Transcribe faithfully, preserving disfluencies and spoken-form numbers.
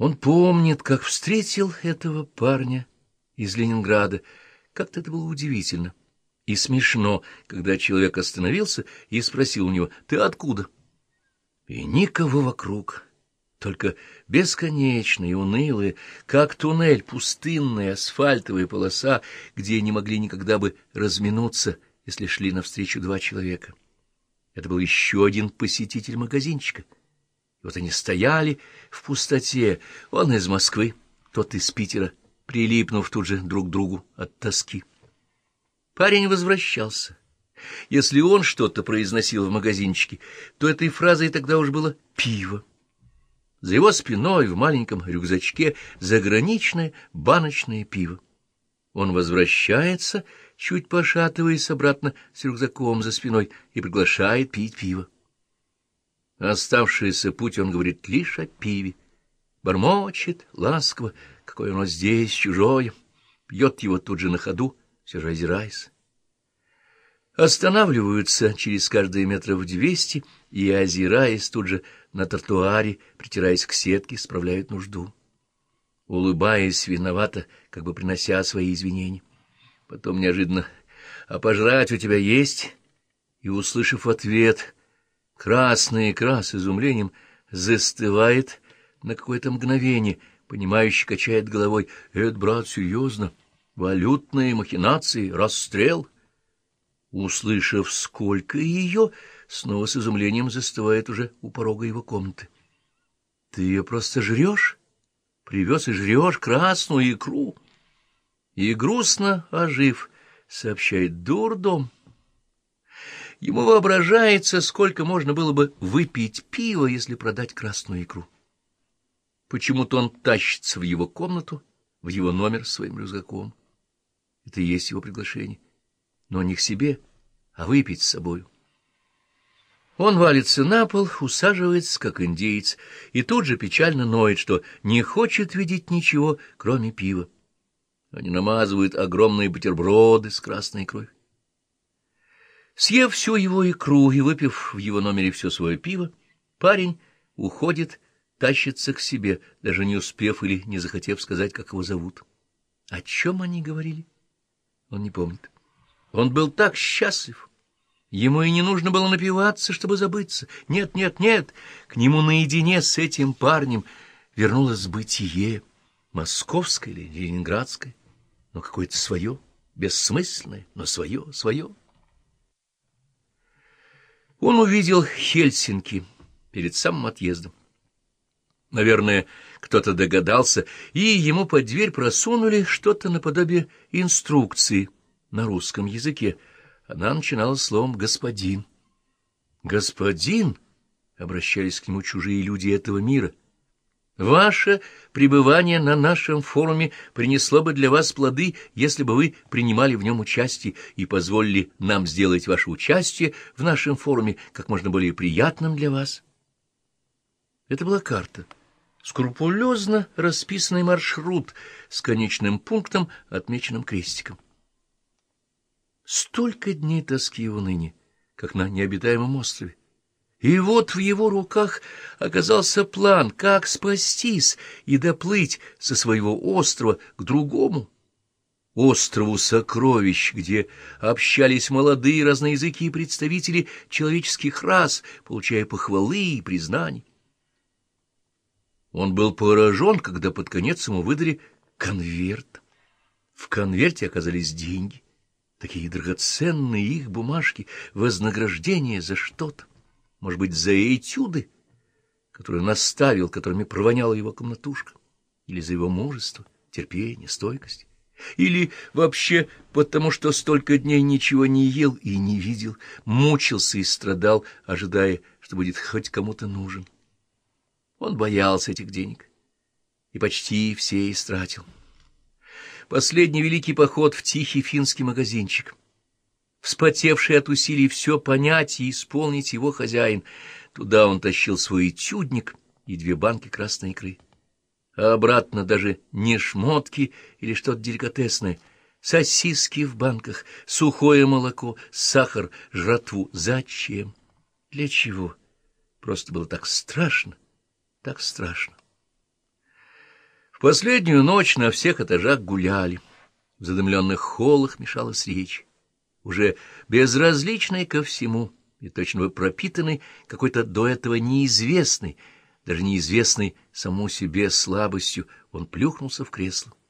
Он помнит, как встретил этого парня из Ленинграда. Как-то это было удивительно и смешно, когда человек остановился и спросил у него: «Ты откуда?» И никого вокруг, только бесконечная и унылая, как туннель, пустынная асфальтовая полоса, где не могли никогда бы разминуться, если шли навстречу два человека. Это был еще один посетитель магазинчика. И вот они стояли в пустоте, он из Москвы, тот из Питера, прилипнув тут же друг к другу от тоски. Парень возвращался. Если он что-то произносил в магазинчике, то этой фразой тогда уж было «пиво». За его спиной в маленьком рюкзачке заграничное баночное пиво. Он возвращается, чуть пошатываясь обратно с рюкзаком за спиной, и приглашает пить пиво. Оставшийся путь он говорит лишь о пиве. Бормочет ласково, какое оно здесь чужое, пьет его тут же на ходу, все же озираясь. Останавливаются через каждые метров двести и, озираясь тут же на тротуаре, притираясь к сетке, справляют нужду. Улыбаясь виновато, как бы принося свои извинения. Потом неожиданно: «А пожрать у тебя есть?» И, услышав ответ, красный экран с изумлением застывает на какое-то мгновение, понимающе качает головой: «Это, брат, серьезно? Валютные махинации, расстрел?» Услышав, сколько ее, снова с изумлением застывает уже у порога его комнаты. «Ты ее просто жрешь? Привез и жрешь красную икру?» И грустно ожив, сообщает: «Дурдом». Ему воображается, сколько можно было бы выпить пива, если продать красную икру. Почему-то он тащится в его комнату, в его номер своим рюкзаком. Это и есть его приглашение. Но не к себе, а выпить с собою. Он валится на пол, усаживается, как индеец, и тут же печально ноет, что не хочет видеть ничего, кроме пива. Они намазывают огромные бутерброды с красной икрой. Съев всю его икру и выпив в его номере все свое пиво, парень уходит, тащится к себе, даже не успев или не захотев сказать, как его зовут. О чем они говорили? Он не помнит. Он был так счастлив. Ему и не нужно было напиваться, чтобы забыться. Нет, нет, нет. К нему наедине с этим парнем вернулось бытие, московское или ленинградское, но какое-то свое, бессмысленное, но свое, свое. Он увидел Хельсинки перед самым отъездом. Наверное, кто-то догадался, и ему под дверь просунули что-то наподобие инструкции на русском языке. Она начиналась словом «господин». «Господин», — обращались к нему чужие люди этого мира, — «ваше пребывание на нашем форуме принесло бы для вас плоды, если бы вы принимали в нем участие и позволили нам сделать ваше участие в нашем форуме как можно более приятным для вас». Это была карта. Скрупулезно расписанный маршрут с конечным пунктом, отмеченным крестиком. Столько дней тоски и уныния, как на необитаемом острове. И вот в его руках оказался план, как спастись и доплыть со своего острова к другому. Острову сокровищ, где общались молодые разноязыкие представители человеческих рас, получая похвалы и признания. Он был поражен, когда под конец ему выдали конверт. В конверте оказались деньги, такие драгоценные их бумажки, вознаграждение за что-то, может быть, за этюды, которые он оставил, которыми провоняла его комнатушка, или за его мужество, терпение, стойкость, или вообще потому, что столько дней ничего не ел и не видел, мучился и страдал, ожидая, что будет хоть кому-то нужен. Он боялся этих денег и почти все истратил. Последний великий поход в тихий финский магазинчик. Вспотевший от усилий все понять и исполнить его хозяин, туда он тащил свой этюдник и две банки красной икры. А обратно даже не шмотки или что-то деликатесное, сосиски в банках, сухое молоко, сахар, жратву. Зачем? Для чего? Просто было так страшно. Так страшно. Последнюю ночь на всех этажах гуляли. В задымленных холлах мешалась речь, уже безразличный ко всему и точно бы пропитанный какой-то до этого неизвестной, даже неизвестной самому себе слабостью, он плюхнулся в кресло.